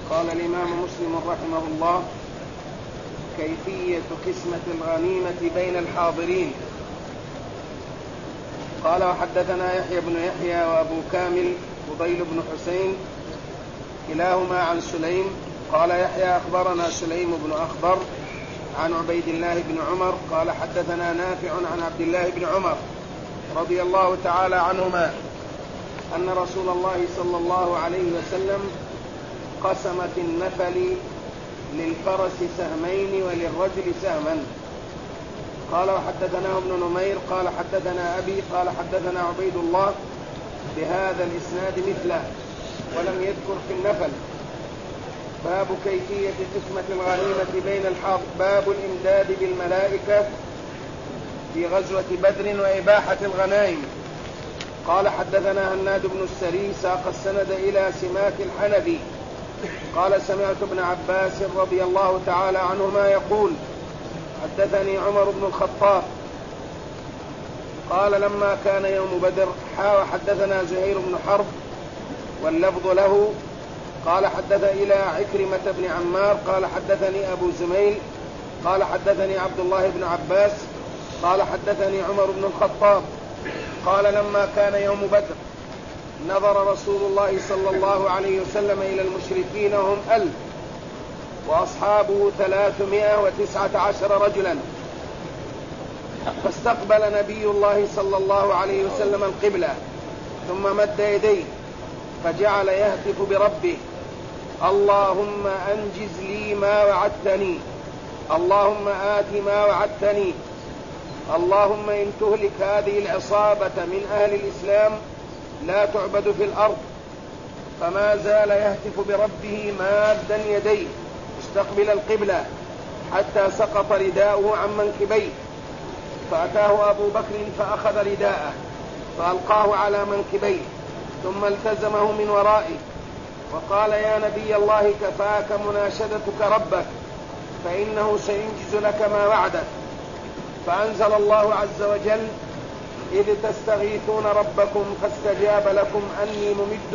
قال الإمام مسلم رحمه الله: كيفية قسمة الغنيمة بين الحاضرين. قال: وحدثنا يحيى بن يحيى وأبو كامل فضيل بن حسين كلاهما عن سليم. قال يحيى: أخبرنا سليم بن أخبر عن عبيد الله بن عمر قال: حدثنا نافع عن عبد الله بن عمر رضي الله تعالى عنهما أن رسول الله صلى الله عليه وسلم قسم في النفل للفرس سهمين وللرجل سهما. قال: وحدثنا ابن نمير قال: حدثنا أبي قال: حدثنا عبيد الله بهذا الإسناد مثله ولم يذكر في النفل. باب كيفية قسمة الغنيمة بين الحاضر. باب الإمداد بالملائكة في غزوة بدر وإباحة الغنائم. قال: حدثنا هناد بن السري ساق السند إلى سماك الحلبي قال: سمعت ابن عباس رضي الله تعالى عنهما يقول: حدثني عمر بن الخطاب قال: لما كان يوم بدر حدثنا زهير بن حرب واللفظ له قال: حدث إلى عكرمة بن عمار قال: حدثني أبو زميل قال: حدثني عبد الله بن عباس قال: حدثني عمر بن الخطاب قال: لما كان يوم بدر نظر رسول الله صلى الله عليه وسلم إلى المشركين هم 1000 وأصحابه 319 رجلا، فاستقبل نبي الله صلى الله عليه وسلم القبلة ثم مد يديه فجعل يهتف بربه: اللهم أنجز لي ما وعدتني، اللهم آت ما وعدتني، اللهم إن تهلك هذه العصابة من أهل الإسلام لا تعبد في الأرض. فما زال يهتف بربه مادا يديه استقبل القبلة حتى سقط رداؤه عن منكبيه، فأتاه أبو بكر فأخذ رداءه فألقاه على منكبيه ثم التزمه من ورائه وقال: يا نبي الله كفاك مناشدتك ربك فإنه سينجز لك ما وعدك. فأنزل الله عز وجل: إذ تستغيثون ربكم فاستجاب لكم أني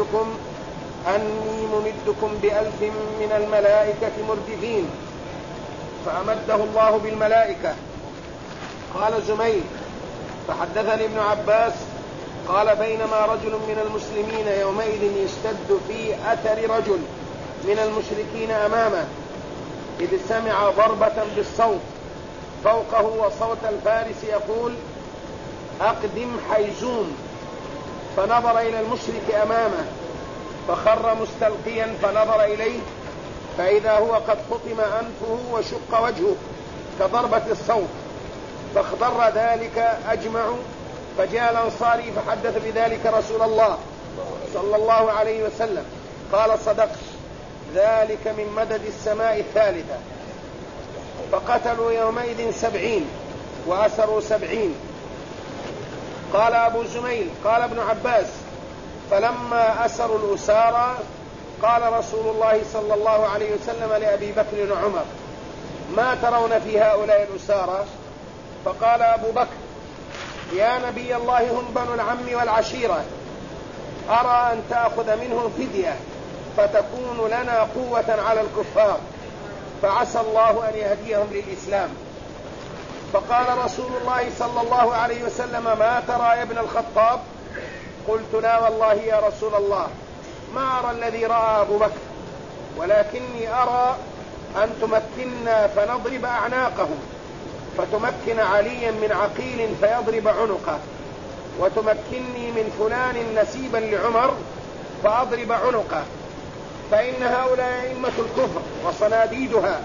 ممدكم ب1000 من الملائكة مردفين. فأمده الله بالملائكة. قال زميل: فحدثني ابن عباس قال: بينما رجل من المسلمين يومئذ يشتد في أثر رجل من المشركين أمامه إذ سمع ضربة بالصوت فوقه وصوت الفارس يقول: أقدم حيزوم. فنظر إلى المشرك أمامه فخر مستلقيا فنظر إليه فإذا هو قد قطم أنفه وشق وجهه كضربة الصوت، فاخضر ذلك أجمع. فجاء الأنصاري فحدث بذلك رسول الله صلى الله عليه وسلم قال: صدقت، ذلك من مدد السماء الثالثة. فقتلوا يومئذ 70 وأسروا 70. قال أبو زميل: قال ابن عباس: فلما أسروا الأسارى قال رسول الله صلى الله عليه وسلم لأبي بكر وعمر: ما ترون في هؤلاء الأسارى؟ فقال أبو بكر: يا نبي الله هم بنو العم والعشيرة، أرى أن تأخذ منهم فدية فتكون لنا قوة على الكفار، فعسى الله أن يهديهم للإسلام. فقال رسول الله صلى الله عليه وسلم: ما ترى يا ابن الخطاب؟ قلت: لا والله يا رسول الله، ما أرى الذي رأى أبو بكر، ولكني أرى أن تمكننا فنضرب أعناقهم، فتمكن عليا من عقيل فيضرب عنقه، وتمكنني من فلان نسيبا لعمر فأضرب عنقه، فإن هؤلاء أئمة الكفر وصناديدها.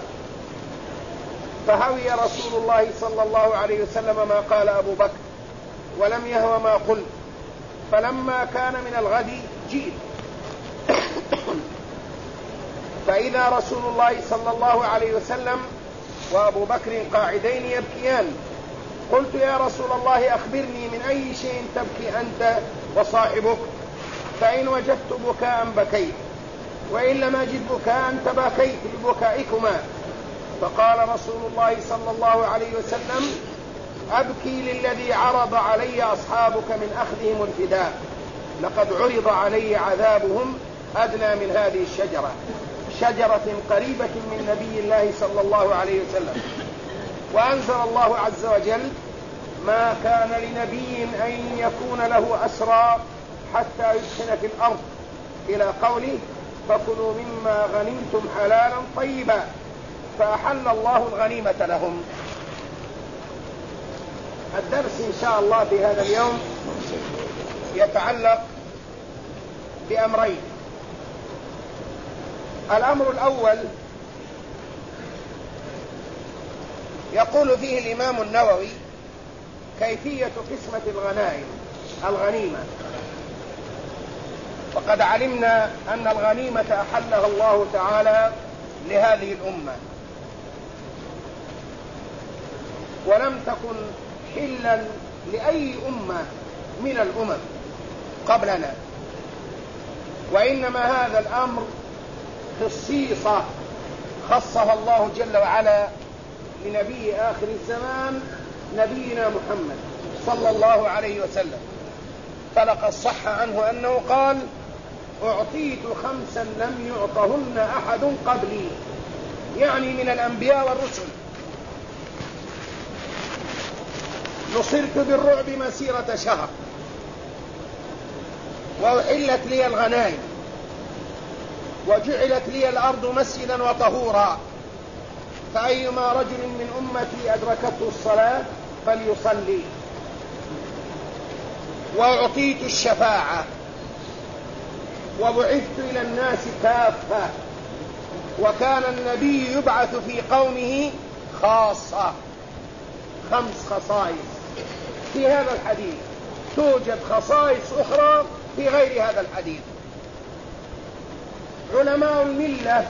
فهوي رسول الله صلى الله عليه وسلم ما قال أبو بكر ولم يهو ما قلت. فلما كان من الغد جئت فإذا رسول الله صلى الله عليه وسلم وأبو بكر قاعدين يبكيان. قلت: يا رسول الله أخبرني من أي شيء تبكي أنت وصاحبك؟ فإن وجدت بكاء بكيت، وإن لم أجد بكاء تباكيت ببكائكما. فقال رسول الله صلى الله عليه وسلم: أبكي للذي عرض علي أصحابك من أخذهم الفداء، لقد عرض علي عذابهم أدنى من هذه الشجرة. شجرة قريبة من نبي الله صلى الله عليه وسلم. وأنزل الله عز وجل: ما كان لنبي أن يكون له أسرى حتى يسكن في الأرض، إلى قوله: فكلوا مما غنمتم حلالا طيبا، فأحل الله الغنيمة لهم. الدرس إن شاء الله في هذا اليوم يتعلق بأمرين. الأمر الأول يقول فيه الإمام النووي: كيفية قسمة الغنيمة. وقد علمنا أن الغنيمة أحلها الله تعالى لهذه الأمة، ولم تكن حلا لأي أمة من الأمم قبلنا، وإنما هذا الأمر خصيصة خصها الله جل وعلا لنبي آخر الزمان نبينا محمد صلى الله عليه وسلم. فلقد صح عنه أنه قال: أعطيت 5 لم يعطهن أحد قبلي، يعني من الأنبياء والرسل. نصرت بالرعب مسيرة شهر، وأحلت لي الغنائم، وجعلت لي الأرض مسجدا وطهورا، فأيما رجل من أمتي أدركته الصلاة فليصلي. وأعطيت الشفاعة، وبعثت إلى الناس كافة، وكان النبي يبعث في قومه خاصة. 5 خصائص في هذا الحديث، توجد خصائص أخرى في غير هذا الحديث. علماء الملة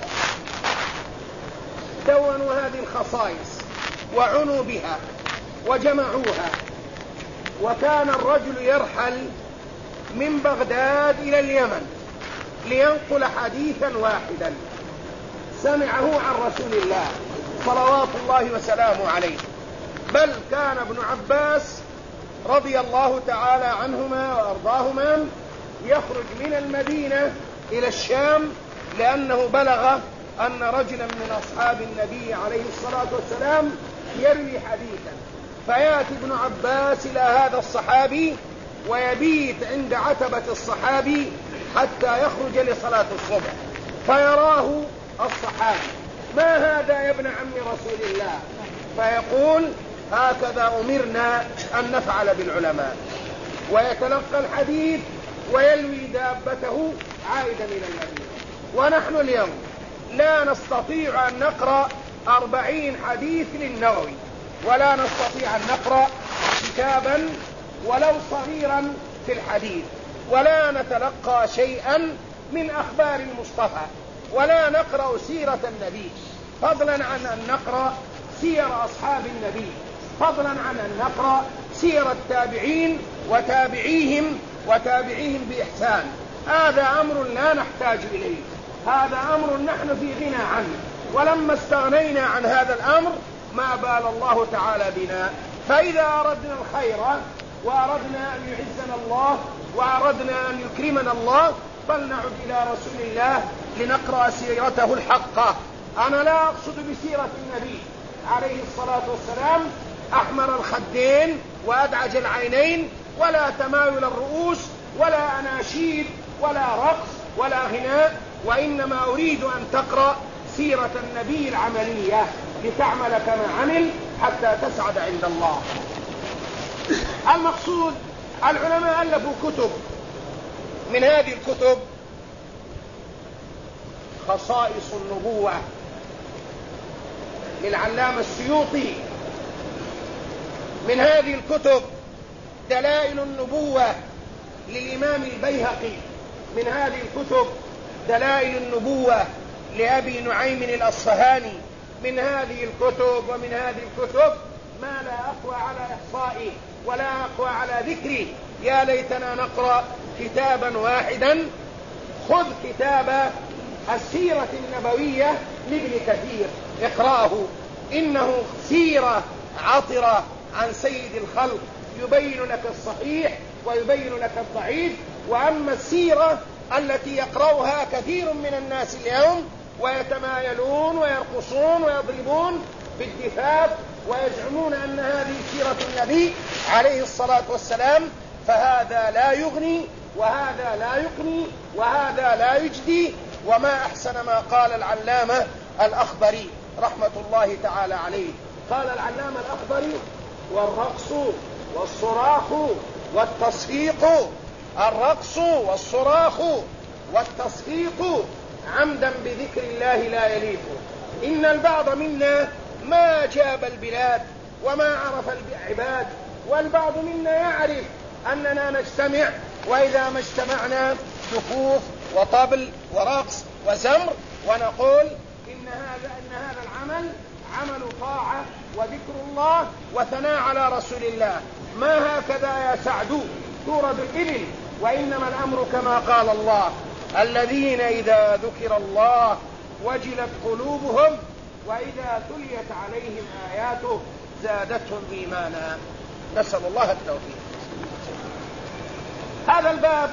دونوا هذه الخصائص وعنوا بها وجمعوها. وكان الرجل يرحل من بغداد إلى اليمن لينقل حديثا واحدا سمعه عن رسول الله صلوات الله وسلامه عليه. بل كان ابن عباس رضي الله تعالى عنهما وأرضاهما يخرج من المدينة إلى الشام، لأنه بلغ أن رجلا من أصحاب النبي عليه الصلاة والسلام يروي حديثا، فيأتي ابن عباس إلى هذا الصحابي ويبيت عند عتبة الصحابي حتى يخرج لصلاة الصبح، فيراه الصحابي: ما هذا يا ابن عم رسول الله؟ فيقول: هكذا أمرنا أن نفعل بالعلماء. ويتلقى الحديث ويلوي دابته عائدا إلى المدينة. ونحن اليوم لا نستطيع أن نقرأ 40 حديث للنووي، ولا نستطيع أن نقرأ كتابا ولو صغيرا في الحديث، ولا نتلقى شيئا من أخبار المصطفى، ولا نقرأ سيرة النبي، فضلا عن أن نقرأ سير أصحاب النبي، فضلا عن أن نقرأ سير التابعين وتابعيهم بإحسان. هذا أمر لا نحتاج إليه، هذا أمر نحن في غنى عنه. ولما استغنينا عن هذا الأمر ما بال الله تعالى بنا. فإذا أردنا الخير وأردنا أن يعزنا الله وأردنا أن يكرمنا الله فلنعد إلى رسول الله لنقرأ سيرته الحقة. أنا لا أقصد بسيرة النبي عليه الصلاة والسلام أحمر الخدين وأدعج العينين، ولا تمايل الرؤوس، ولا أناشيد، ولا رقص، ولا غناء، وإنما أريد أن تقرأ سيرة النبي العملية لتعمل كما عمل حتى تسعد عند الله. المقصود، العلماء ألفوا كتب، من هذه الكتب خصائص النبوة للعلامة السيوطي، من هذه الكتب دلائل النبوة للإمام البيهقي، من هذه الكتب دلائل النبوة لأبي نعيم الأصفهاني، من هذه الكتب ومن هذه الكتب ما لا أقوى على إحصائه ولا أقوى على ذكره. يا ليتنا نقرأ كتابا واحدا. خذ كتاب السيرة النبوية لابن كثير، اقرأه، إنه سيرة عطرة عن سيد الخلق، يبين لك الصحيح ويبين لك الضعيف. وأما السيرة التي يقرأها كثير من الناس اليوم ويتمايلون ويرقصون ويضربون بالدفاف ويزعمون أن هذه سيرة النبي عليه الصلاة والسلام، فهذا لا يغني وهذا لا يقني وهذا لا يجدي. وما أحسن ما قال العلامة الأخضري رحمة الله تعالى عليه. قال العلامة الأخضري: والرقص والصراخ والتصفيق، الرقص والصراخ والتصفيق عمدا بذكر الله لا يليق. إن البعض منا ما جاب البلاد وما عرف العباد، والبعض منا يعرف أننا نجتمع، وإذا ما اجتمعنا دفوف وطبل ورقص وزمر، ونقول إن هذا العمل عمل طاعة وذكر الله وثناء على رسول الله. ما هكذا يا سعد تورد الإبل، وإنما الأمر كما قال الله: الذين إذا ذكر الله وجلت قلوبهم وإذا تليت عليهم آياته زادتهم إيمانا. نسأل الله التوفيق. هذا الباب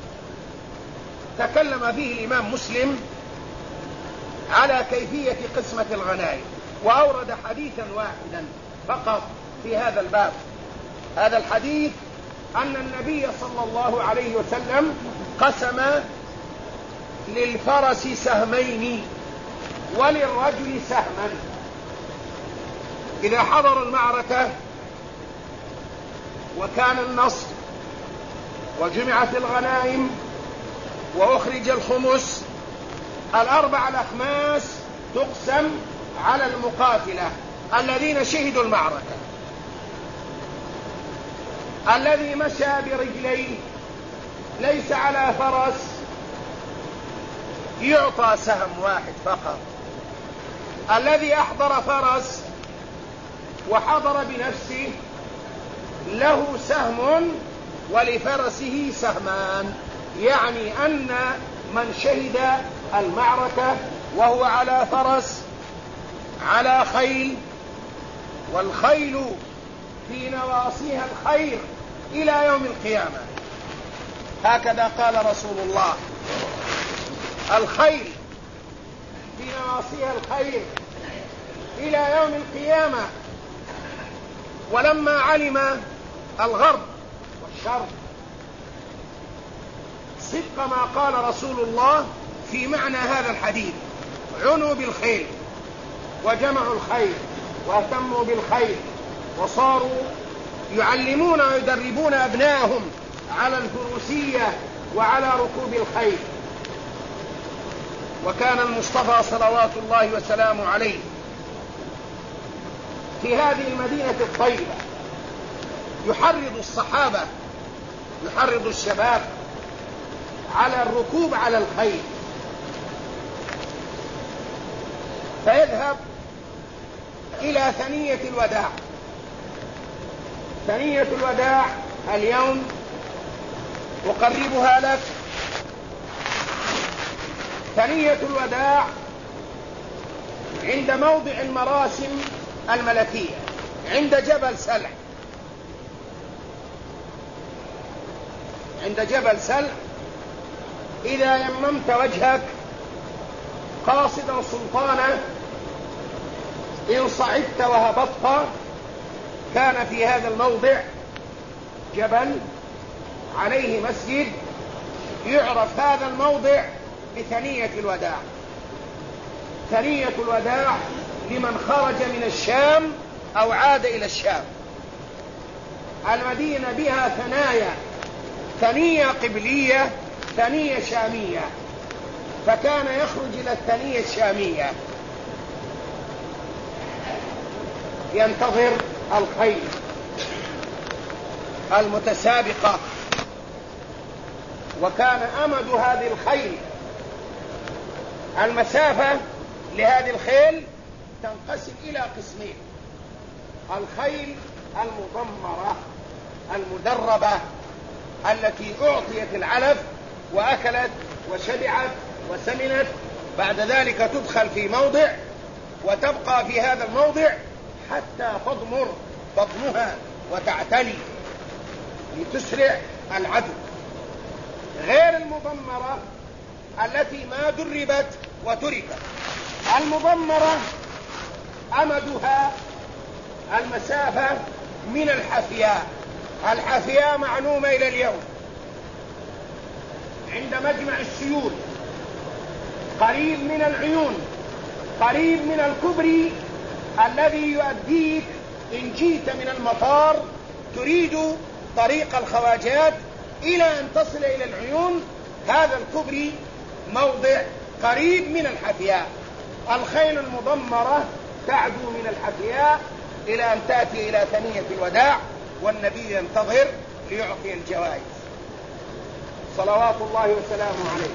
تكلم فيه الإمام مسلم على كيفية قسمة الغنائم، وأورد حديثا واحدا فقط في هذا الباب. هذا الحديث أن النبي صلى الله عليه وسلم قسم للفرس سهمين وللرجل سهما. إذا حضر المعركة وكان النصر وجمعت الغنائم وأخرج الخمس، 4 الأخماس تقسم على المقاتلة الذين شهدوا المعركة. الذي مشى برجليه ليس على فرس يعطى سهم واحد فقط. الذي أحضر فرس وحضر بنفسه له سهم ولفرسه سهمان، يعني أن من شهد المعركة وهو على فرس على خيل، والخيل في نواصيها الخير إلى يوم القيامة، هكذا قال رسول الله: الخيل في نواصيها الخير إلى يوم القيامة. ولما علم الغرب والشرق صدق ما قال رسول الله في معنى هذا الحديث، عنوا بالخيل وجمعوا الخيل واهتموا بالخيل، وصاروا يعلمون ويدربون أبنائهم على الفروسية وعلى ركوب الخيل. وكان المصطفى صلوات الله وسلامه عليه في هذه المدينة الطيبة يحرض الصحابة، يحرض الشباب على الركوب على الخيل، فيذهب إلى ثنية الوداع. ثنية الوداع اليوم أقربها لك. ثنية الوداع عند موضع المراسم الملكية عند جبل سلع. عند جبل سلع إذا يممت وجهك قاصدا سلطانة، إن صعدت وهبطت كان في هذا الموضع جبل عليه مسجد، يعرف هذا الموضع بثنية الوداع. ثنية الوداع لمن خرج من الشام أو عاد إلى الشام. المدينة بها ثنايا، ثنية قبلية، ثنية شامية، فكان يخرج إلى الثنية الشامية ينتظر الخيل المتسابقة. وكان أمد هذه الخيل، المسافة لهذه الخيل تنقسم إلى قسمين: الخيل المضمرة المدربة التي أعطيت العلف وأكلت وشبعت وسمنت، بعد ذلك تدخل في موضع وتبقى في هذا الموضع حتى تضمر بطنها وتعتلي لتسرع العدو. غير المضمرة التي ما دربت وتركت. المضمرة أمدها المسافة من الحفياء. الحفياء معلومة إلى اليوم عند مجمع السيول، قريب من العيون، قريب من الكبري الذي يؤديك إن جيت من المطار تريد طريق الخواجات إلى أن تصل إلى العيون. هذا الكبري موضع قريب من الحفياء. الخيل المضمرة تعدو من الحفياء إلى أن تأتي إلى ثنية الوداع، والنبي ينتظر ليعطي الجوائز صلوات الله وسلامه عليه.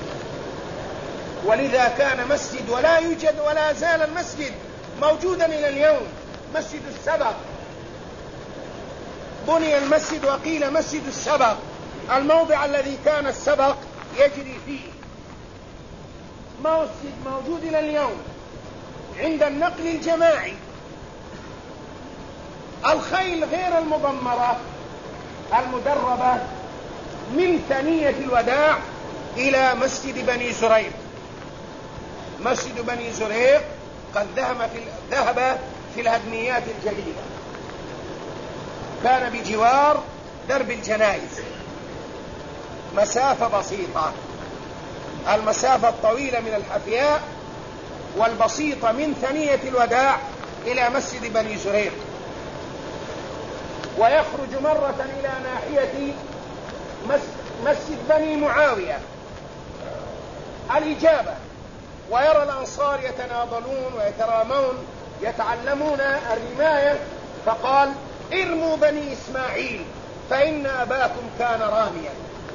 ولذا كان مسجد ولا يوجد ولا زال المسجد موجودا إلى اليوم، مسجد السبق. بني المسجد وقيل مسجد السبق، الموضع الذي كان السبق يجري فيه. مسجد موجود إلى اليوم عند النقل الجماعي. الخيل غير المضمرة المدربة من ثنية الوداع إلى مسجد بني زريق. مسجد بني زريق قد ذهب في الهدميات الجديدة، كان بجوار درب الجنائز، مسافة بسيطة. المسافة الطويلة من الحفياء والبسيطة من ثنية الوداع إلى مسجد بني زريق، ويخرج مرة إلى ناحية مسجد بني معاوية الإجابة، ويرى الأنصار يتناضلون ويترامون يتعلمون الرماية، فقال: ارموا بني إسماعيل فإن أباكم كان راميا.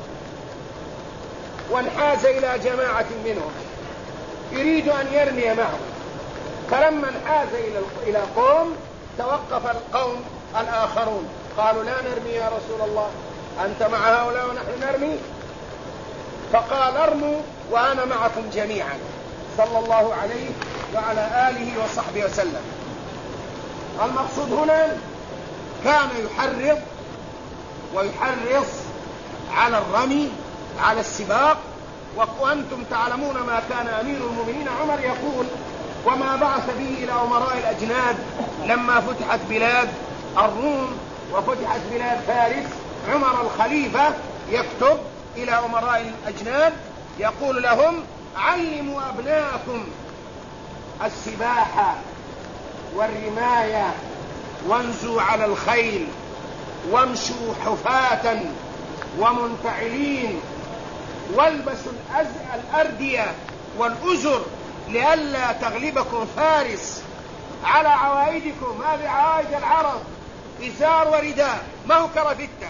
وانحاز إلى جماعة منهم يريد أن يرمي معهم، فلما انحاز إلى قوم توقف القوم الآخرون، قالوا: لا نرمي يا رسول الله، أنت مع هؤلاء ونحن نرمي؟ فقال: ارموا وأنا معكم جميعا، صلى الله عليه وعلى آله وصحبه وسلم. المقصود هنا كان يحرض ويحرص على الرمي، على السباق. وأنتم تعلمون ما كان أمير المؤمنين عمر يقول، وما بعث به إلى أمراء الأجناد لما فتحت بلاد الروم وفتحت بلاد فارس. عمر الخليفة يكتب إلى أمراء الأجناد يقول لهم: علموا أبناءكم السباحة والرماية، وانزوا على الخيل، وامشوا حفاة ومنتعلين، والبسوا الأردية والأزر لئلا تغلبكم فارس على عوائدكم. هذه عوائد العرب، إزار ورداء، ما هو كرفتة،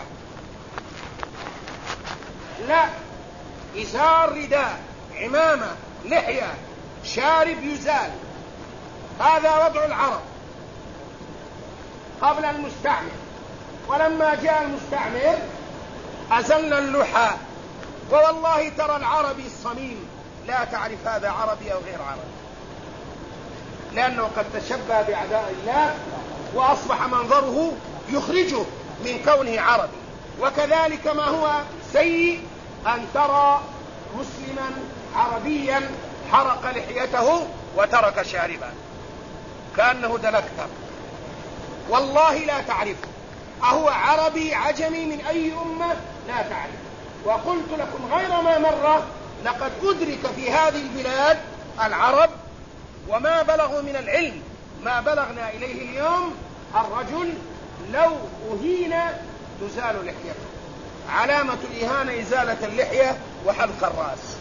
لا، إزار، رداء، عمامة، لحية، شارب يزال. هذا وضع العرب قبل المستعمر. ولما جاء المستعمر أزلنا اللحى. ووالله ترى العربي الصميم لا تعرف هذا عربي أو غير عربي، لأنه قد تشبه بأعداء الله وأصبح منظره يخرجه من كونه عربي. وكذلك ما هو سيء أن ترى مسلما عربيا حرق لحيته وترك شاربا كأنه دلكتر، والله لا تعرفه. أهو عربي عجمي من أي أمة لا تعرف. وقلت لكم غير ما مرة، لقد أدرك في هذه البلاد العرب وما بلغوا من العلم ما بلغنا إليه اليوم. الرجل لو أهين تزال لحيته، علامة الإهانة إزالة اللحية وحلق الرأس.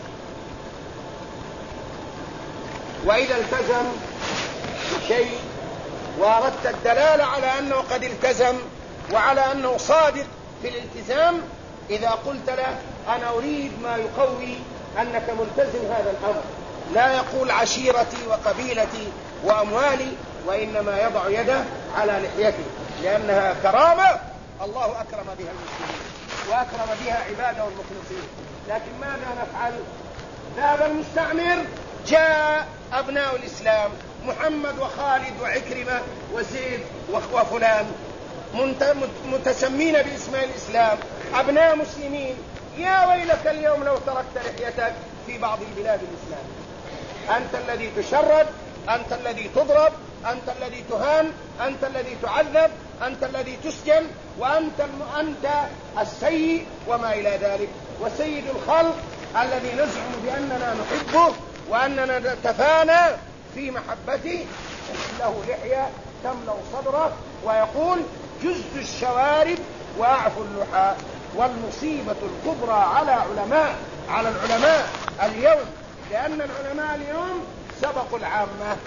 وإذا التزم بشيء وأردت الدلالة على أنه قد التزم وعلى أنه صادق في الالتزام، إذا قلت له: أنا أريد ما يقوي أنك ملتزم هذا الأمر، لا يقول عشيرتي وقبيلتي وأموالي، وإنما يضع يده على لحيته، لأنها كرامة الله أكرم بها المسلمين وأكرم بها عباده المخلصين. لكن ماذا نفعل؟ ذهب المستعمر، جاء أبناء الإسلام محمد وخالد وعكرمة وزيد وفلان متسمين باسم الإسلام، أبناء مسلمين. يا ويلك اليوم لو تركت لحيتك في بعض البلاد الإسلامية. أنت الذي تشرد، أنت الذي تضرب، أنت الذي تهان، أنت الذي تعذب، أنت الذي تسجن، وأنت السيء وما إلى ذلك. وسيد الخلق الذي نزعم بأننا نحبه وأننا نتفانى في محبته له لحية تملأ صدره ويقول جز الشوارب وأعفو اللحى. والمصيبة الكبرى على العلماء اليوم، لأن العلماء اليوم سبقوا العامة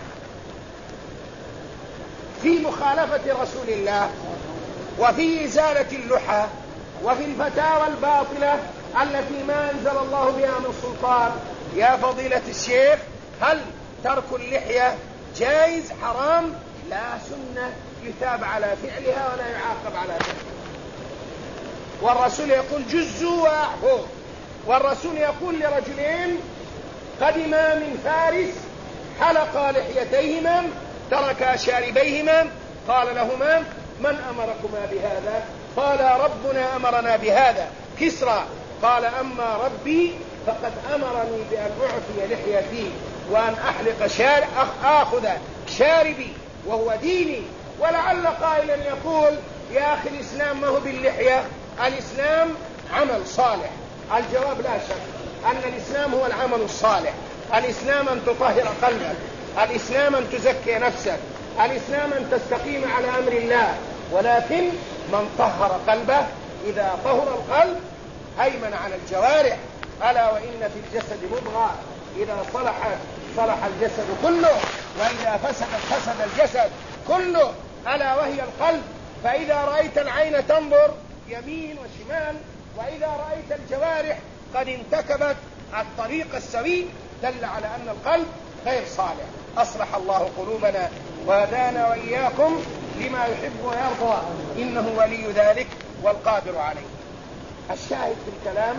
في مخالفة رسول الله وفي إزالة اللحى وفي الفتاوى الباطلة التي ما أنزل الله بها من سلطان. يا فضيلة الشيخ، هل ترك اللحية جائز حرام؟ لا، سنة يثاب على فعلها ولا يعاقب على فعلها. والرسول يقول جزوا وأعفوا. والرسول يقول لرجلين قدما من فارس حلقا لحيتيهما تركا شاربيهما، قال لهما من أمركما بهذا؟ قال ربنا أمرنا بهذا. كسرى قال أما ربي فقد أمرني بأن أعفي لحيتي وأن آخذ شاربي وهو ديني. ولعل قائلا يقول يا أخي الإسلام ما هو باللحية، الإسلام عمل صالح. الجواب لا شك أن الإسلام هو العمل الصالح. الإسلام أن تطهر قلبك، الإسلام أن تزكي نفسك، الإسلام أن تستقيم على أمر الله. ولكن من طهر قلبه، إذا طهر القلب هيمن على الجوارح. ألا وإن في الجسد مضغة إذا صلحت صلح الجسد كله، وإذا فسدت فسد الجسد كله، ألا وهي القلب. فإذا رأيت العين تنظر يمين وشمال، وإذا رأيت الجوارح قد انتكبت الطريق السوي، دل على أن القلب غير صالح. أصلح الله قلوبنا وهدانا وإياكم لما يحب ويرضى، إنه ولي ذلك والقادر عليه. الشاهد في الكلام،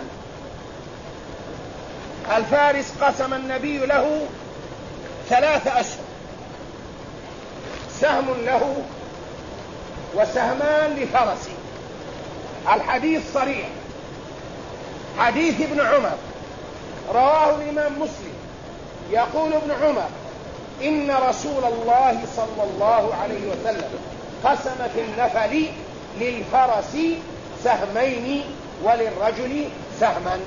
الفارس قسم النبي له 3 أسهم، سهم له وسهمان لفرسه. الحديث صريح، حديث ابن عمر رواه الإمام مسلم، يقول ابن عمر إن رسول الله صلى الله عليه وسلم قسم في النفل للفرس سهمين وللرجل سهما.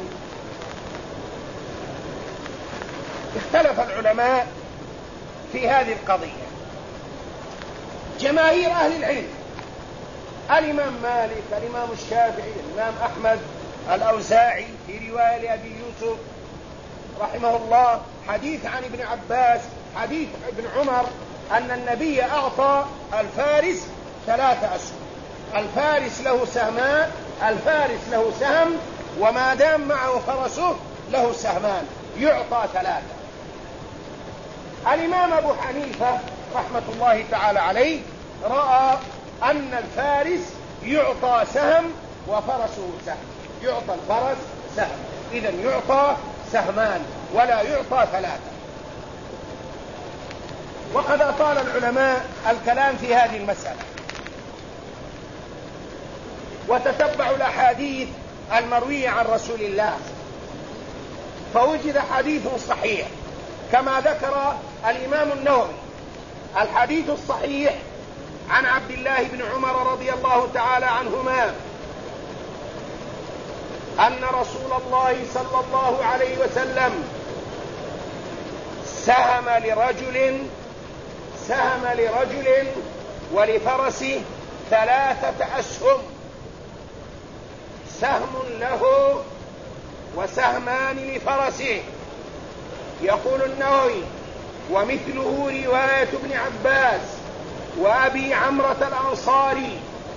اختلف العلماء في هذه القضية. جماهير أهل العلم، الإمام مالك، الإمام الشافعي، الإمام أحمد، الأوزاعي، في رواية لأبي يوسف رحمه الله، حديث عن ابن عباس، حديث ابن عمر، أن النبي أعطى الفارس 3 أسهم. الفارس له سهمان، الفارس له سهم، وما دام معه فرسه له سهمان، يعطى 3. الإمام أبو حنيفة رحمة الله تعالى عليه رأى أن الفارس يعطى سهم وفرسه سهم، يعطى الفرس سهم، إذن يعطى سهمان ولا يعطى 3. وقد أطال العلماء الكلام في هذه المسألة، وتتبعوا الأحاديث المروية عن رسول الله، فوجد حديث صحيح كما ذكر الإمام النووي. الحديث الصحيح عن عبد الله بن عمر رضي الله تعالى عنهما أن رسول الله صلى الله عليه وسلم سهم لرجل ولفرسه 3 أسهم، سهم له وسهمان لفرسه. يقول النووي ومثله رواية ابن عباس وأبي عمرة الأنصاري.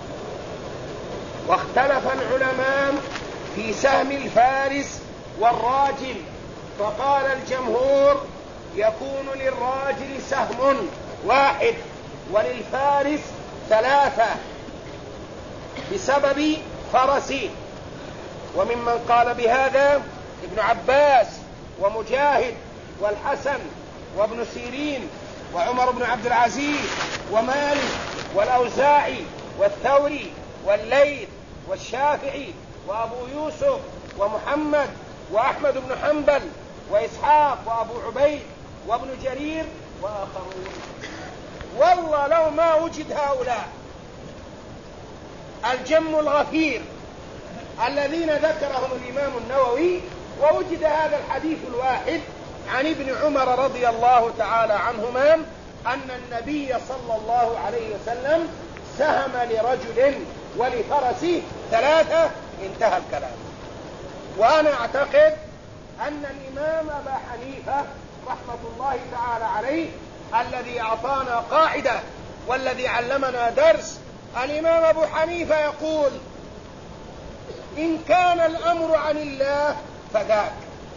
واختلف العلماء في سهم الفارس والراجل، فقال الجمهور يكون للراجل سهم واحد وللفارس 3 بسبب فرسه. وممن قال بهذا ابن عباس ومجاهد والحسن وابن سيرين وعمر بن عبد العزيز ومالك والأوزاعي والثوري والليث والشافعي وأبو يوسف ومحمد وأحمد بن حنبل وإسحاق وأبو عبيد وابن جرير وآخرون. والله لو ما وجد هؤلاء الجم الغفير الذين ذكرهم الإمام النووي، ووجد هذا الحديث الواحد عن ابن عمر رضي الله تعالى عنهما أن النبي صلى الله عليه وسلم سهم لرجل ولفرسه 3، انتهى الكلام. وأنا أعتقد أن الإمام أبا حنيفة رحمة الله تعالى عليه الذي أعطانا قاعدة والذي علمنا درس، الإمام أبو حنيفة يقول: إن كان الأمر عن الله فذاك،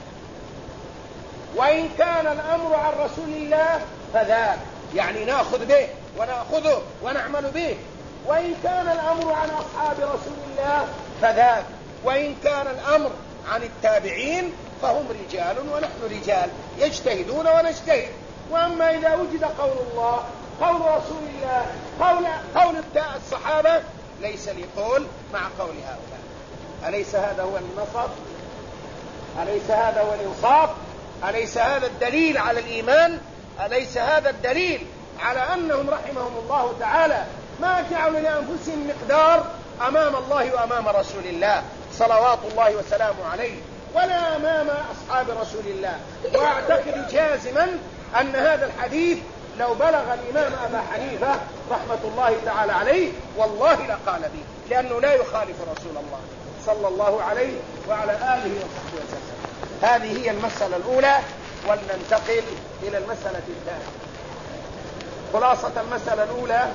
وإن كان الأمر عن رسول الله فذاك، يعني نأخذ به ونأخذه ونعمل به. وإن كان الأمر عن أصحاب رسول الله فذاك، وإن كان الأمر عن التابعين فهم رجال ونحن رجال، يجتهدون ونجتهد. وأما إذا وجد قول الله، قول رسول الله، قول الصحابة، ليس لي قول مع قول هؤلاء. أليس هذا هو النصب؟ أليس هذا هو الإنصاف؟ أليس هذا الدليل على الإيمان؟ أليس هذا الدليل على أنهم رحمهم الله تعالى ما جعلوا لأنفسهم مقدار أمام الله وأمام رسول الله صلوات الله وسلامه عليه، ولا أمام أصحاب رسول الله. وأعتقد جازما أن هذا الحديث لو بلغ الإمام أبا حنيفة رحمة الله تعالى عليه والله لقال به، لأنه لا يخالف رسول الله صلى الله عليه وعلى آله وصحبه وسلم. هذه هي المسألة الأولى، ولننتقل إلى المسألة الثانية. خلاصة المسألة الأولى: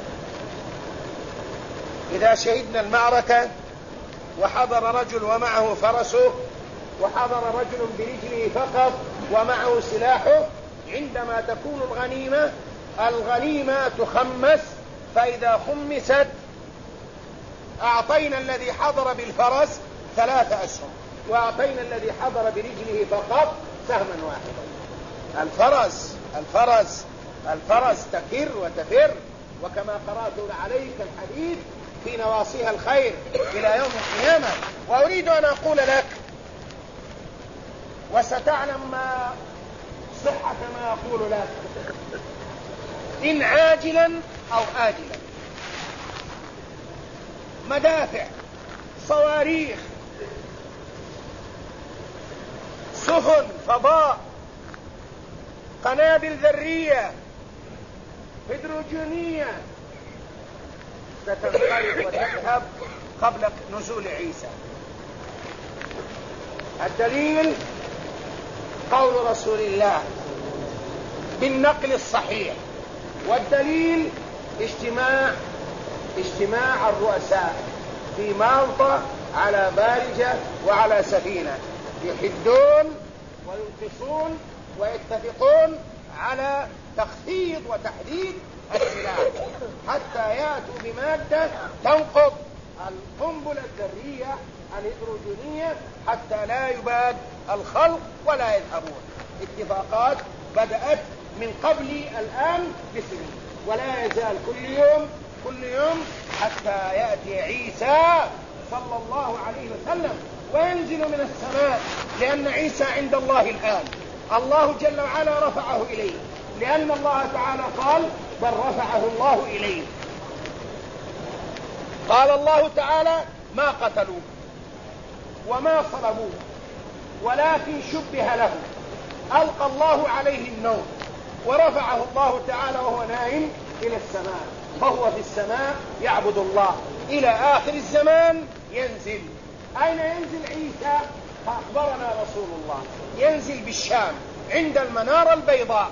إذا شهدنا المعركة وحضر رجل ومعه فرسه، وحضر رجل برجله فقط ومعه سلاحه، عندما تكون الغنيمة تخمس، فإذا خمست أعطينا الذي حضر بالفرس 3 أسهم، وأعطينا الذي حضر برجله فقط سهما واحدا. الفرس تكر وتفر، وكما قرأت عليك الحديث في نواصيها الخير إلى يوم القيامة. وأريد أن أقول لك، وستعلم ما صحة ما أقول لك، إن عاجلا أو آجلا، مدافع، صواريخ، سفن فضاء، قنابل ذرية، هيدروجينية، ستنقلب وتذهب قبل نزول عيسى. الدليل قول رسول الله بالنقل الصحيح، والدليل اجتماع الرؤساء في مالطا على بارجة وعلى سفينة، يحدون وينقصون ويتفقون على تخفيض وتحديد السلاح حتى يأتوا بمادة تنقض القنبلة الذرية الهيدروجينية حتى لا يباد الخلق ولا يذهبون. اتفاقات بدأت من قبل الآن بسنين، ولا يزال كل يوم حتى يأتي عيسى صلى الله عليه وسلم وينزل من السماء، لأن عيسى عند الله الآن، الله جل وعلا رفعه إليه، لأن الله تعالى قال: بل رفعه الله إليه. قال الله تعالى: ما قتلوه وما صلبوه ولكن شبه له، ألقى الله عليه النوم ورفعه الله تعالى وهو نائم إلى السماء، فهو في السماء يعبد الله إلى آخر الزمان ينزل. أين ينزل عيسى؟ فأخبرنا رسول الله ينزل بالشام عند المنارة البيضاء،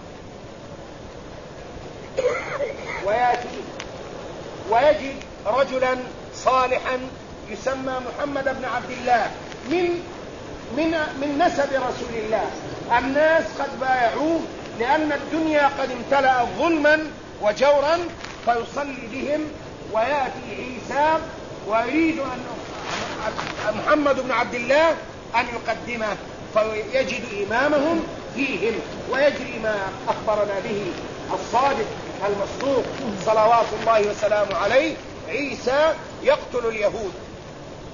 ويأتي ويجد رجلا صالحا يسمى محمد بن عبد الله من نسب رسول الله. الناس قد بايعوه لأن الدنيا قد امتلأت ظلما وجورا، فيصلي بهم. ويأتي عيسى ويريد أن محمد بن عبد الله أن يقدمه، فيجد إمامهم فيهم، ويجري ما أخبرنا به الصادق المصدوق صلوات الله وسلامه عليه: عيسى يقتل اليهود.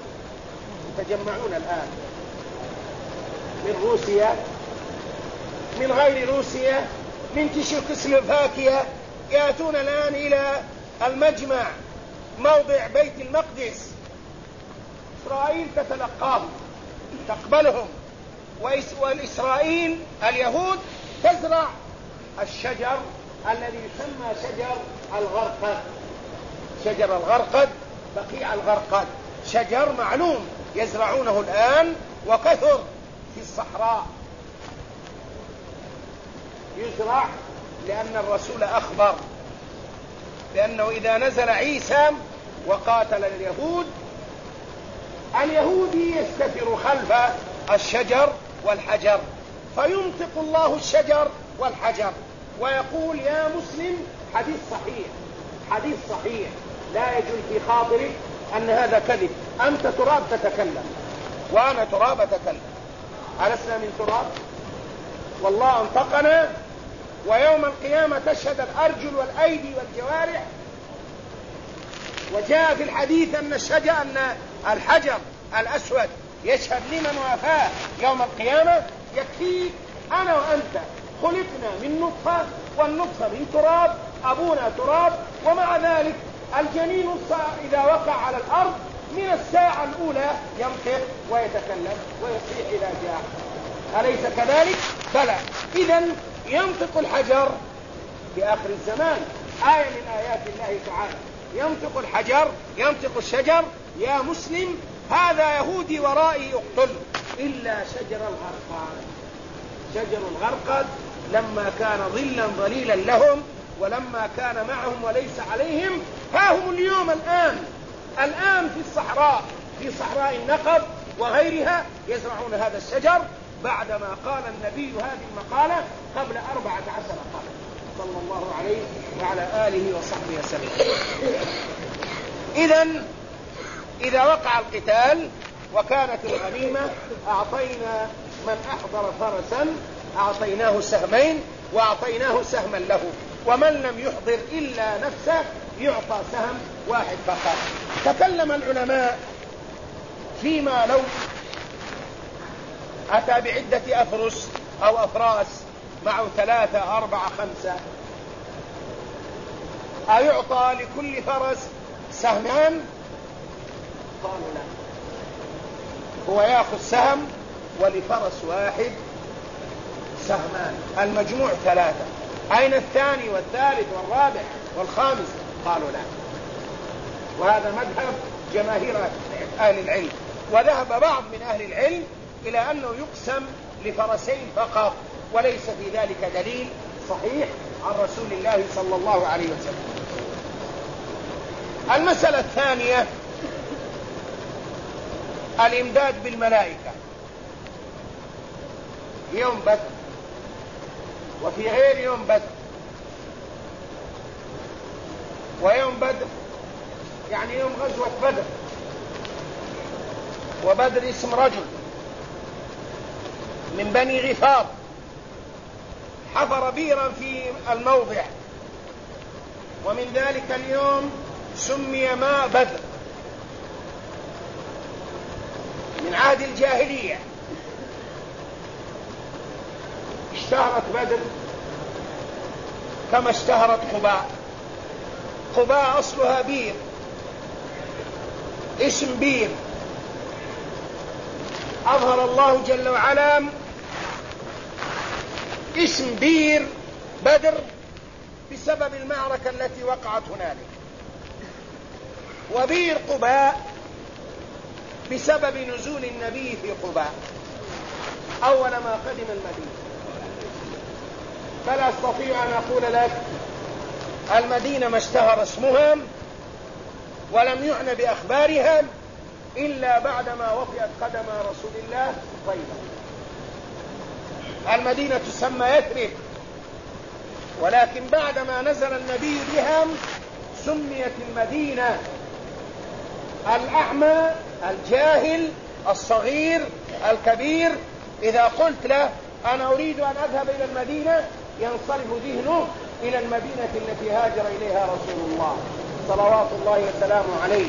يتجمعون الآن من روسيا من غير روسيا، من تشيكوسلوفاكيا، يأتون الآن إلى المجمع موضع بيت المقدس. إسرائيل تتلقاهم، تقبلهم، والإسرائيل اليهود تزرع الشجر الذي يسمى شجر الغرقد. شجر الغرقد، بقيع الغرقد، شجر معلوم يزرعونه الآن وكثر في الصحراء، يزرع لأن الرسول أخبر لأنه إذا نزل عيسى وقاتل اليهود، اليهودي يستتر خلف الشجر والحجر، فينطق الله الشجر والحجر ويقول يا مسلم، حديث صحيح، حديث صحيح، لا يجوز في خاطرك أن هذا كذب، أنت تراب تتكلم وأنا تراب أتكلم، ألسنا من تراب؟ والله انطقنا، ويوم القيامة تشهد الأرجل والأيدي والجوارح. وجاء في الحديث أن الحجر الأسود يشهد لمن وافاه يوم القيامة. يكفيك أنا وأنت خلقنا من نطفة، والنطفة من تراب، أبونا تراب، ومع ذلك الجنين إذا وقع على الأرض من الساعة الأولى ينطق ويتكلم ويصيح إذا جاء، أليس كذلك؟ بلى. إذن ينطق الحجر في آخر الزمان، آية من آيات الله تعالى، ينطق الحجر، ينطق الشجر يا مسلم هذا يهودي ورائي اقتله، إلا شجر الغرقد. شجر الغرقد لما كان ظلا ظليلا لهم، ولما كان معهم وليس عليهم، ها هم اليوم الآن في الصحراء، في صحراء النقب وغيرها يزرعون هذا الشجر، بعدما قال النبي هذه المقالة قبل 14 قرن صلى الله عليه وعلى آله وصحبه وسلم. إذن إذا وقع القتال وكانت الغنيمة، أعطينا من أحضر فرسا أعطيناه سهمين وأعطيناه سهما له، ومن لم يحضر إلا نفسه يعطى سهم واحد فقط. تكلم العلماء فيما لو أتى بعدة أفرس أو أفراس معه 3 4 5، أيعطى لكل فرس سهمان؟ قالوا لا، هو يأخذ سهم ولفرس واحد سهمان، المجموع 3. أين الثاني والثالث والرابع والخامس؟ قالوا لا. وهذا مذهب جماهير أهل العلم، وذهب بعض من أهل العلم إلى أنه يقسم لفرسين فقط، وليس في ذلك دليل صحيح عن رسول الله صلى الله عليه وسلم. المسألة الثانية الإمداد بالملائكة يوم بدر وفي غير يوم بدر. ويوم بدر يعني يوم غزوة بدر، وبدر اسم رجل من بني غفار حفر بيرا في الموضع، ومن ذلك اليوم سمي ماء بدر من عهد الجاهلية. اشتهرت بدر كما اشتهرت قباء. قباء أصلها بير، اسم بير، أظهر الله جل وعلا اسم بير بدر بسبب المعركة التي وقعت هنالك، وبير قباء بسبب نزول النبي في قباء أول ما قدم المدينة. فلا أستطيع أن أقول لك المدينة ما اشتهر اسمها ولم يعنى بأخبارها إلا بعدما وطئت قدم رسول الله طيبة. المدينة تسمى يثرب، ولكن بعدما نزل النبي بها سميت المدينة. الأعمى الجاهل الصغير الكبير إذا قلت له أنا أريد أن أذهب إلى المدينة ينصرف ذهنه إلى المدينة التي هاجر إليها رسول الله صلوات الله وسلامه عليه،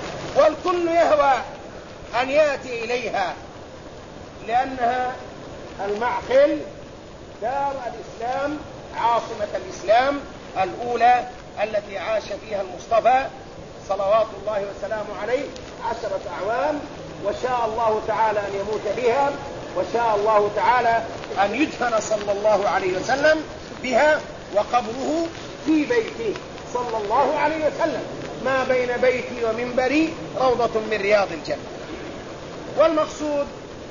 والكل يهوى أن يأتي إليها لأنها المعقل دار الإسلام، عاصمة الإسلام الأولى التي عاش فيها المصطفى صلوات الله وسلامه عليه 10 أعوام، وشاء الله تعالى أن يموت بها، وشاء الله تعالى أن يدفن صلى الله عليه وسلم بها، وقبره في بيته صلى الله عليه وسلم، ما بين بيتي ومنبري روضة من رياض الجنة. والمقصود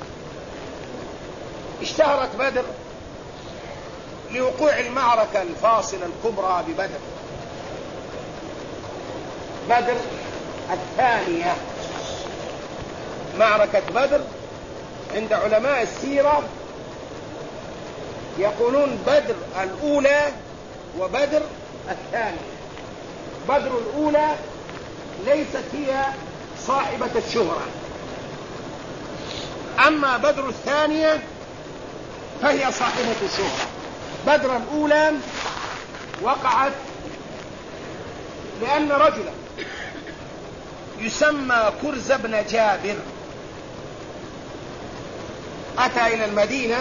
اشتهرت بدر لوقوع المعركة الفاصلة الكبرى ببدر، بدر الثانية. معركة بدر عند علماء السيرة يقولون بدر الأولى وبدر الثانية. بدر الأولى ليست هي صاحبة الشهرة، أما بدر الثانية فهي صاحبة الشهرة. بدر الأولى وقعت لأن رجلا يسمى كرز بن جابر أتى إلى المدينة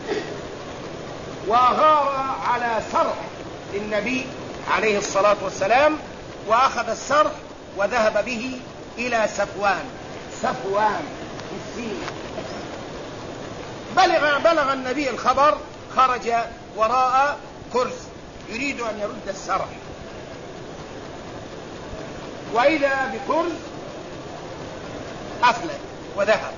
وغار على سرح للنبي عليه الصلاة والسلام، وأخذ السرح وذهب به إلى صفوان السين. بلغ النبي الخبر، خرج وراء كرز يريد أن يرد السرح، وإذا بكرز أفلت وذهب.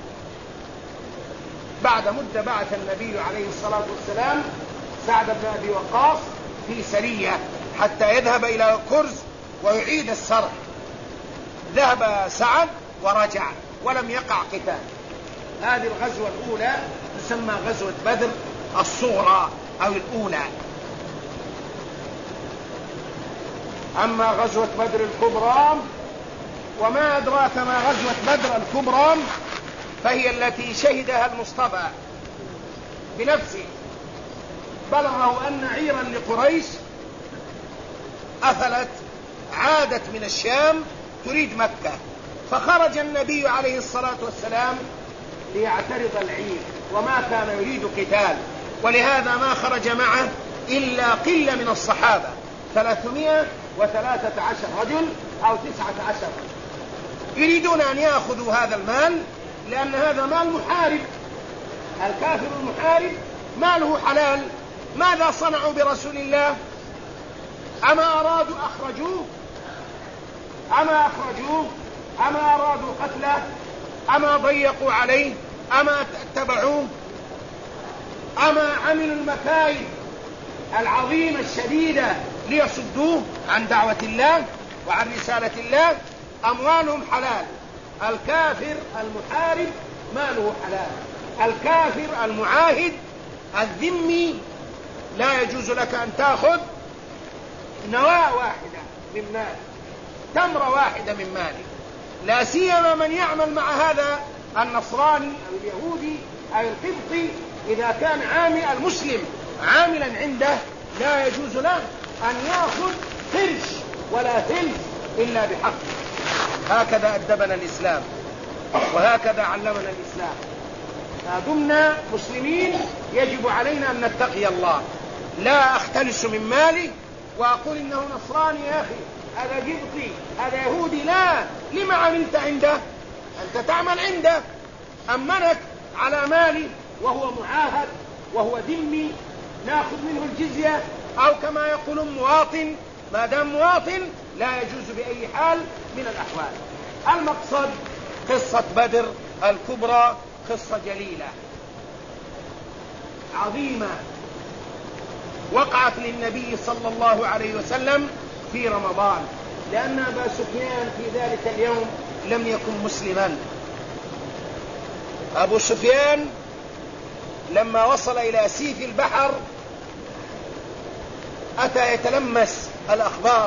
بعد مدة بعث النبي عليه الصلاة والسلام سعد بن أبي وقاص في سرية حتى يذهب إلى كرز ويعيد السرح. ذهب سعد ورجع ولم يقع قتال. هذه الغزوة الأولى تسمى غزوة بدر الصغرى أو الأولى. أما غزوة بدر الكبرى، وما أدراك ما غزوة بدر الكبرى، فهي التي شهدها المصطفى بنفسه. بلغه أن عيرا لقريش أثلت عادت من الشام تريد مكة، فخرج النبي عليه الصلاة والسلام ليعترض العير، وما كان يريد قتال، ولهذا ما خرج معه إلا قلة من الصحابة، 313 رجل أو 19 رجل، يريدون أن يأخذوا هذا المال، لأن هذا مال محارب. الكافر المحارب ماله حلال. ماذا صنعوا برسول الله؟ أما أرادوا أخرجوه؟ أما أرادوا قتله؟ أما ضيقوا عليه؟ أما اتبعوه؟ أما عملوا المكايد العظيمة الشديدة ليصدوه عن دعوة الله وعن رسالة الله؟ أموالهم حلال. الكافر المحارب ماله حلال. الكافر المعاهد الذمي لا يجوز لك أن تأخذ نواة واحدة من مال، تمرة واحدة من مالك، لا سيما من يعمل مع هذا النصراني أو اليهودي أو القبطي. إذا كان المسلم عاملا عنده لا يجوز له أن يأخذ قرش ولا ثلث إلا بحق. هكذا أدبنا الإسلام، وهكذا علمنا الإسلام. ما دمنا مسلمين يجب علينا أن نتقي الله. لا أختلس من مالي وأقول إنه نصراني يا أخي، هذا قبطي، هذا يهودي. لا، لما عملت عنده؟ أنت تعمل عنده. أمنك على مالي وهو معاهد وهو ذمي، نأخذ منه الجزية، أو كما يقولون مواطن. ما دام مواطن لا يجوز بأي حال من الأحوال. المقصد قصة بدر الكبرى قصة جليلة عظيمة وقعت للنبي صلى الله عليه وسلم في رمضان، لأن أبا سفيان في ذلك اليوم لم يكن مسلما. أبو سفيان لما وصل إلى سيف البحر أتى يتلمس الأخبار،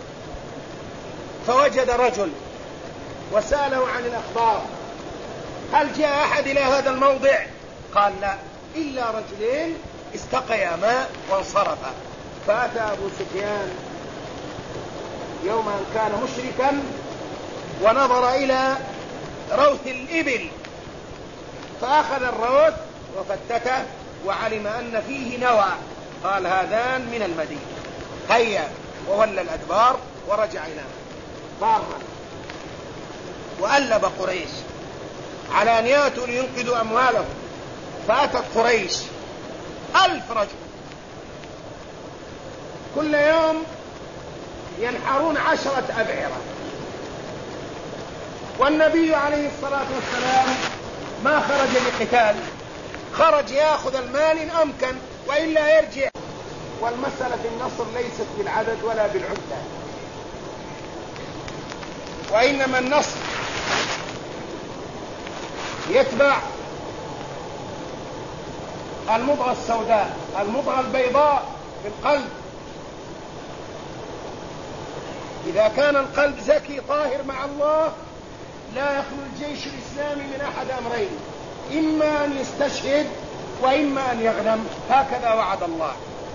فوجد رجل وسأله عن الأخبار: هل جاء أحد إلى هذا الموضع؟ قال: لا، إلا رجلين استقيا ماء وانصرفا. فأتى أبو سفيان يوم أن كان مشركا ونظر إلى روث الإبل، فأخذ الروث وفتته وعلم أن فيه نوى قال هذان من المدينة، هيا، وولى الأدبار ورجع إلى ضارا. وألب قريش على أن يأتوا لينقذوا أموالهم، فأتت قريش 1000 رجل كل يوم ينحرون 10 أبعرة، والنبي عليه الصلاة والسلام ما خرج لقتال، خرج يأخذ المال إن أمكن وإلا يرجع. والمسألة في النصر ليست بالعدد ولا بالعدة، وإنما النصر يتبع المضغة السوداء، المضغة البيضاء في القلب. إذا كان القلب زكي طاهر مع الله لا يخلو الجيش الإسلامي من أحد أمرين، إما أن يستشهد وإما أن يغنم، هكذا وعد الله.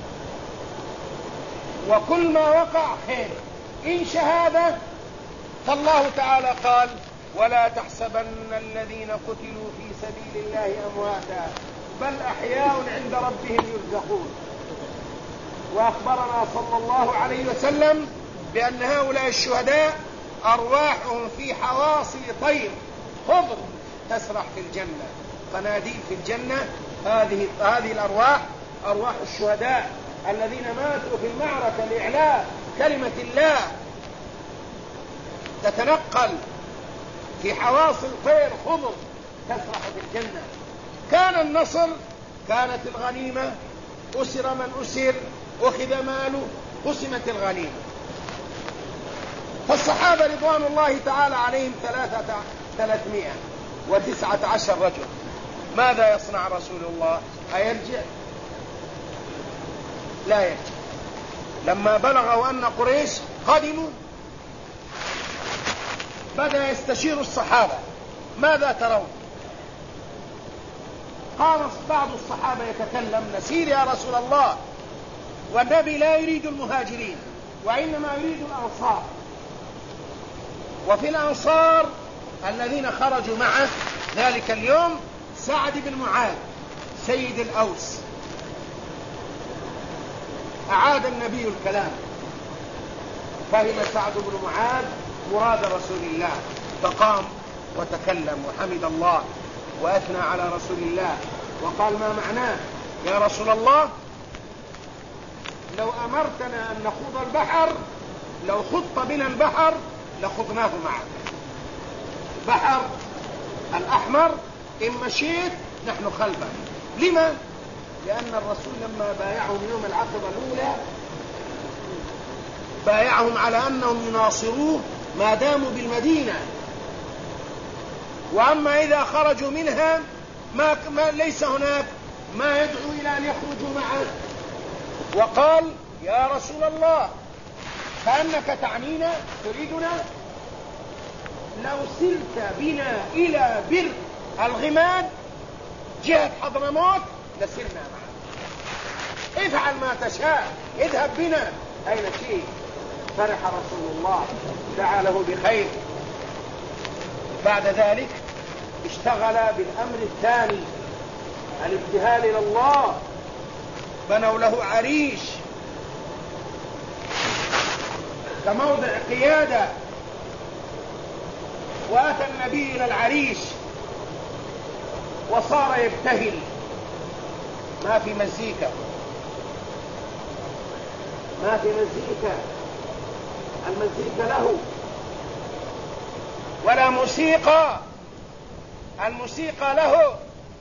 وكل ما وقع خير، إن شهادة فالله تعالى قال ولا تحسبن الذين قتلوا في سبيل الله أمواتا بل أحياء عند ربهم يرزقون. وأخبرنا صلى الله عليه وسلم بأن هؤلاء الشهداء أرواحهم في حواصل طير خضر تسرح في الجنة، قناديل في الجنة. هذه الأرواح أرواح الشهداء الذين ماتوا في المعركة لإعلاء كلمة الله، تتنقل في حواصل طير خضر تسرح في الجنة. كان النصر، كانت الغنيمة، أسر من أسر، أخذ ماله، قسمت الغنيمة. فالصحابة رضوان الله تعالى عليهم 319 رجل. ماذا يصنع رسول الله؟ أيرجع؟ لا يرجع. لما بلغوا أن قريش قدموا بدأ يستشير الصحابة ماذا ترون؟ قام بعض الصحابة يتكلم نسير يا رسول الله، والنبي لا يريد المهاجرين وإنما يريد الأنصار. وفي الأنصار الذين خرجوا معه ذلك اليوم سعد بن معاذ سيد الأوس. أعاد النبي الكلام، فهم سعد بن معاذ مراد رسول الله، فقام وتكلم وحمد الله وأثنى على رسول الله وقال ما معناه يا رسول الله؟ لو أمرتنا أن نخوض البحر، لو خضت بنا البحر لخضناه معك. البحر الأحمر إن مشيت نحن خلفك. لما؟ لأن الرسول لما بايعهم يوم العقبة الأولى بايعهم على أنهم يناصروه ما داموا بالمدينة، وأما إذا خرجوا منها ما ليس هناك ما يدعو إلى أن يخرجوا معه. وقال يا رسول الله كأنك تعنينا تريدنا، لو سرت بنا إلى بر الغماد جهة حضرموت لسرنا معك، افعل ما تشاء، اذهب بنا أين شئت. فرح رسول الله، دعا له بخير. بعد ذلك اشتغل بالأمر الثاني، الابتهال إلى الله. بنوا له عريش كموضع قيادة، وأتى النبي إلى العريش وصار يبتهل. ما في مزيكا، ما في مزيكا، المزيكا له، ولا موسيقى، الموسيقى له.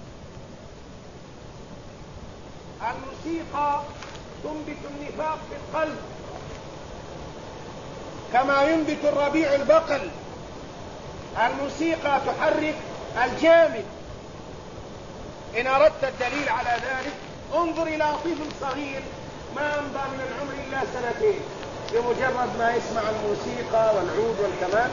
الموسيقى تنبت النفاق في القلب كما ينبت الربيع البقل. الموسيقى تحرك الجامد. إن أردت الدليل على ذلك انظر إلى طفل صغير ما أمضى من العمر إلا 2 سنين، بمجرد ما يسمع الموسيقى والعود والكمان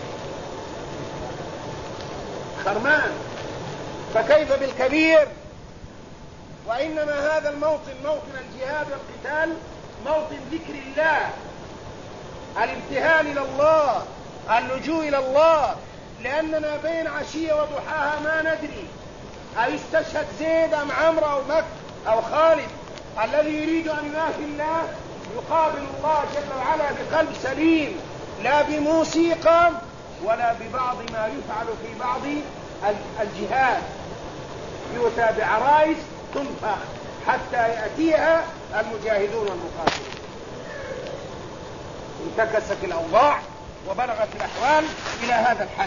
خرمان، فكيف بالكبير؟ وإنما هذا الموطن، موطن الجهاد والقتال، موطن ذكر الله، الابتهال إلى الله، اللجوء إلى الله، لأننا بين عشية وضحاها ما ندري أيستشهد زيد أم عمرو أو مكة أو خالد؟ الذي يريد أن ينافي الله يقابل الله جل وعلا بقلب سليم، لا بموسيقى ولا ببعض ما يفعل في بعض الجهاد، يؤتى بعرائس تنفخ حتى يأتيها المجاهدون المقاتلون. انتكست الأوضاع وبلغت الأحوال إلى هذا الحد.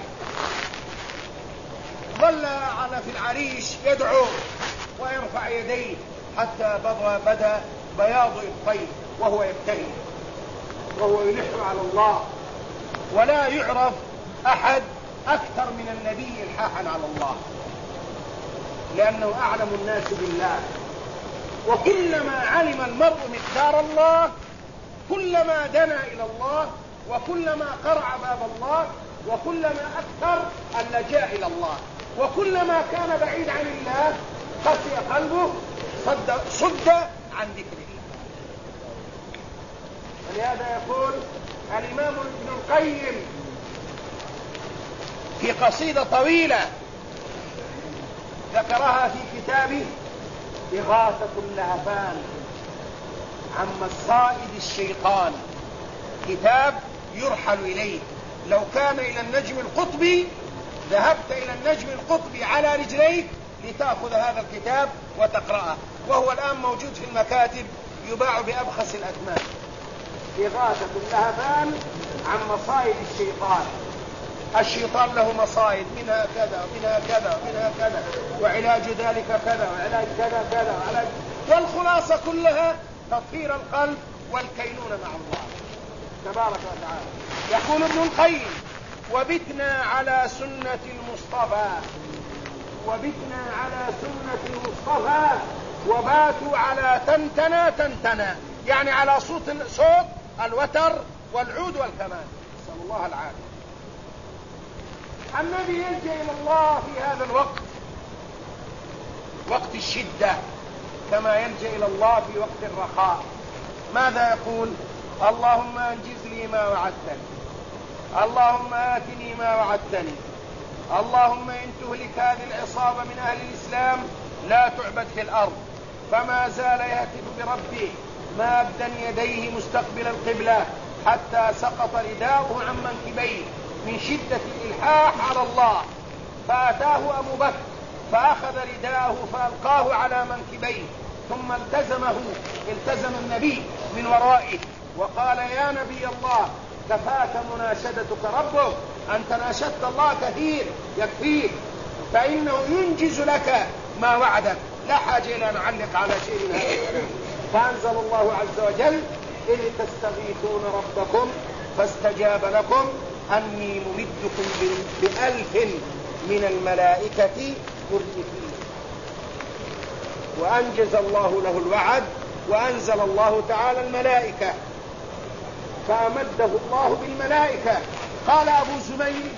ظل على في العريش يدعو ويرفع يديه حتى بدا بياض إبطيه وهو يبتهل وهو يلح على الله. ولا يعرف أحد أكثر من النبي إلحاحا على الله، لأنه أعلم الناس بالله. وكلما علم المرء مقدار الله كلما دنا إلى الله، وكلما قرع باب الله، وكلما أكثر اللجاء إلى الله، وكلما كان بعيد عن الله قسي قلبه صد عن ذكر الله. ولهذا يقول الإمام ابن القيم في قصيدة طويلة ذكرها في كتابه إغاثة اللهفان عن مصائد الشيطان، كتاب يرحل إليه. لو كان إلى النجم القطبي ذهبت إلى النجم القطبي على رجليك لتأخذ هذا الكتاب وتقرأه، وهو الآن موجود في المكاتب يباع بأبخس الأثمان. إغاثة اللهفان عن مصائد الشيطان. الشيطان له مصائد، منها كذا ومنها كذا ومنها كذا، وعلاج ذلك كذا وعلاج كذا كذا وعلاج، والخلاصة كلها تطهير القلب والكينونة مع الله تبارك وتعالى. يقول ابن القيم: وبتنا على سنة المصطفى، وبتنا على سنة المصطفى، وباتوا على تنتنا، يعني على صوت الوتر والعود والكمان، نسأل الله العافية. النبي يلجأ إلى الله في هذا الوقت، وقت الشدة، كما يلجأ إلى الله في وقت الرخاء. ماذا يقول؟ اللهم أنجز لي ما وعدتني، اللهم آتني ما وعدتني، اللهم إن تهلك هذه العصابة من أهل الإسلام لا تعبد في الأرض. فما زال يهتف بربه مادًا يديه مستقبل القبلة حتى سقط رداؤه عن منكبيه من شدة الإلحاح على الله. فأتاه أبو بكر فأخذ رداءه فألقاه على منكبيه، ثم التزم النبي من ورائه وقال: يا نبي الله، كفاك مناشدتك ربك، أنت ناشدت الله كثير، يكفيك، فإنه ينجز لك ما وعدك، لا حاجة إلى أن نعلق على شيء من هذا الكلام. فأنزل الله عز وجل: إذ تستغيثون ربكم فاستجاب لكم أني ممدكم ب1000 من الملائكة مردفين. وأنجز الله له الوعد، وأنزل الله تعالى الملائكة فأمده الله بالملائكة. قال أبو زميل: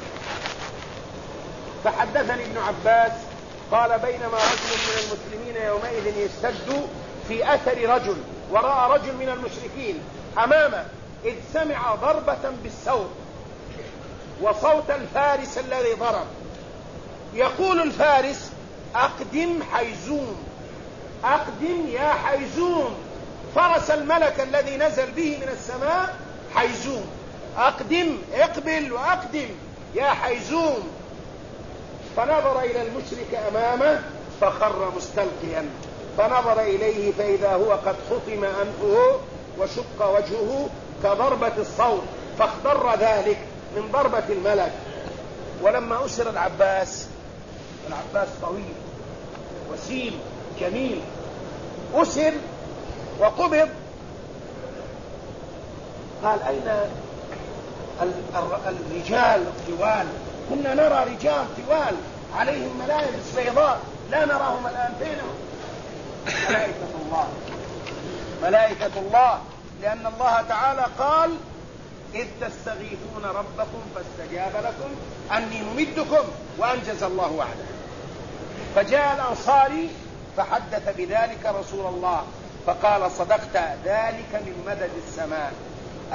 فحدثني ابن عباس قال: بينما رجل من المسلمين يومئذ يشتد في أثر رجل، ورأى رجل من المشركين أمامه، إذ سمع ضربة بالسوط وصوت الفارس الذي ضرب. يقول الفارس: أقدم حيزوم، أقدم يا حيزوم. فرس الملك الذي نزل به من السماء حيزوم، أقدم، اقبل وأقدم يا حيزوم. فنظر إلى المشرك أمامه فخر مستلقيا، فنظر إليه فإذا هو قد خطم أنفه وشق وجهه كضربة الصوت، فاخضر ذلك من ضربة الملك. ولما أسر العباس طويل وسيم جميل، أسر وقبض، قال: أين الرجال الطوال؟ كنا نرى رجال طوال عليهم ملابس بيضاء، لا نراهم الآن. فينهم؟ ملائكة الله، لأن الله تعالى قال: إذ تستغيثون ربكم فاستجاب لكم أني ممدكم، وأنجز الله وعده. فجاء الأنصاري فحدث بذلك رسول الله فقال: صدقت، ذلك من مدد السماء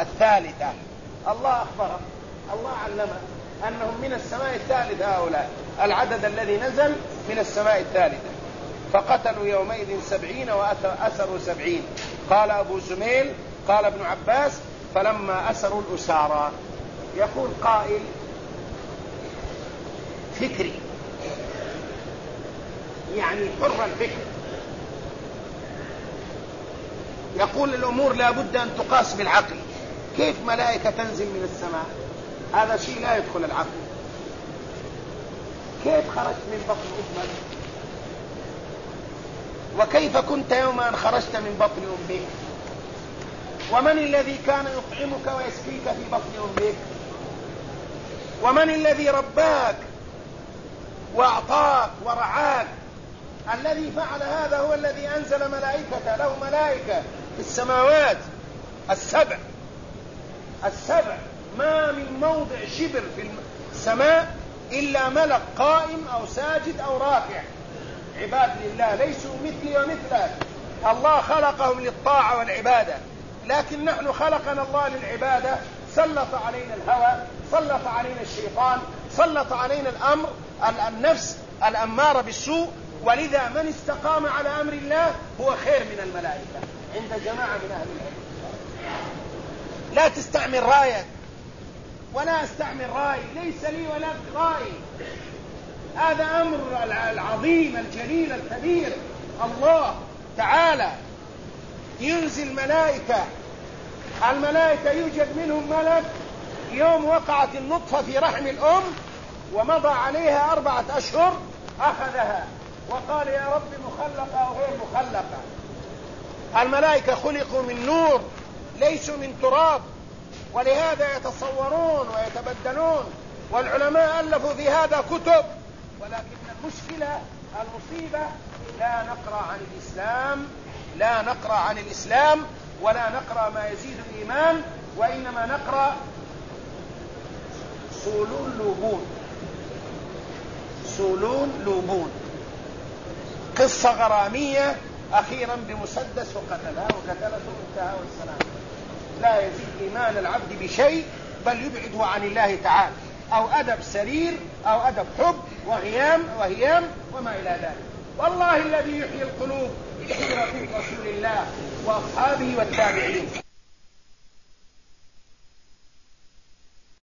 الثالثة. الله أخبره، الله علمه أنهم من السماء الثالثة هؤلاء، العدد الذي نزل من السماء الثالثة، فقتلوا يومئذ 70 وأسروا 70. قال أبو زميل قال ابن عباس فلما أسروا الأسارى. يقول قائل فكري يعني حر الفكر، يقول الأمور لا بد أن تقاس بالعقل. كيف ملائكة تنزل من السماء؟ هذا شيء لا يدخل العقل. كيف خرجت من بطن أمك؟ وكيف كنت يوم أن خرجت من بطن أمك؟ ومن الذي كان يطعمك ويسقيك في بطن أمك؟ ومن الذي رباك وأعطاك ورعاك؟ الذي فعل هذا هو الذي أنزل ملائكة، له ملائكة في السماوات السبع، ما من موضع شبر في السماء إلا ملك قائم أو ساجد أو راكع، عباد لله ليسوا مثلي ومثلك. الله خلقهم للطاعة والعبادة، لكن نحن خلقنا الله للعبادة. سلط علينا الهوى، سلط علينا الشيطان، سلط علينا النفس الأمارة بالسوء. ولذا من استقام على أمر الله هو خير من الملائكة عند جماعة من أهل العلم. لا تستعمل رايك ولا استعمل رأي، ليس لي ولا رأي. هذا أمر العظيم الجليل الكبير. الله تعالى ينزل ملائكة، الملائكة يوجد منهم ملك يوم وقعت النطفة في رحم الأم ومضى عليها 4 أشهر أخذها وقال يا رب مخلقة أو غير مخلقة. الملائكة خلقوا من نور ليسوا من تراب، ولهذا يتصورون ويتبدلون، والعلماء ألفوا في هذا كتب. ولكن المشكلة المصيبة لا نقرأ عن الإسلام ولا نقرأ ما يزيد الإيمان، وإنما نقرأ سولون لوبون، قصة غرامية أخيرا بمسدس وقتلته انتهى والسلام. لا يزيد إيمان العبد بشيء بل يبعده عن الله تعالى، أو أدب سرير أو أدب حب وهيام وما إلى ذلك. والله الذي يحيي القلوب سيرة رسول الله وأصحابه والتابعين.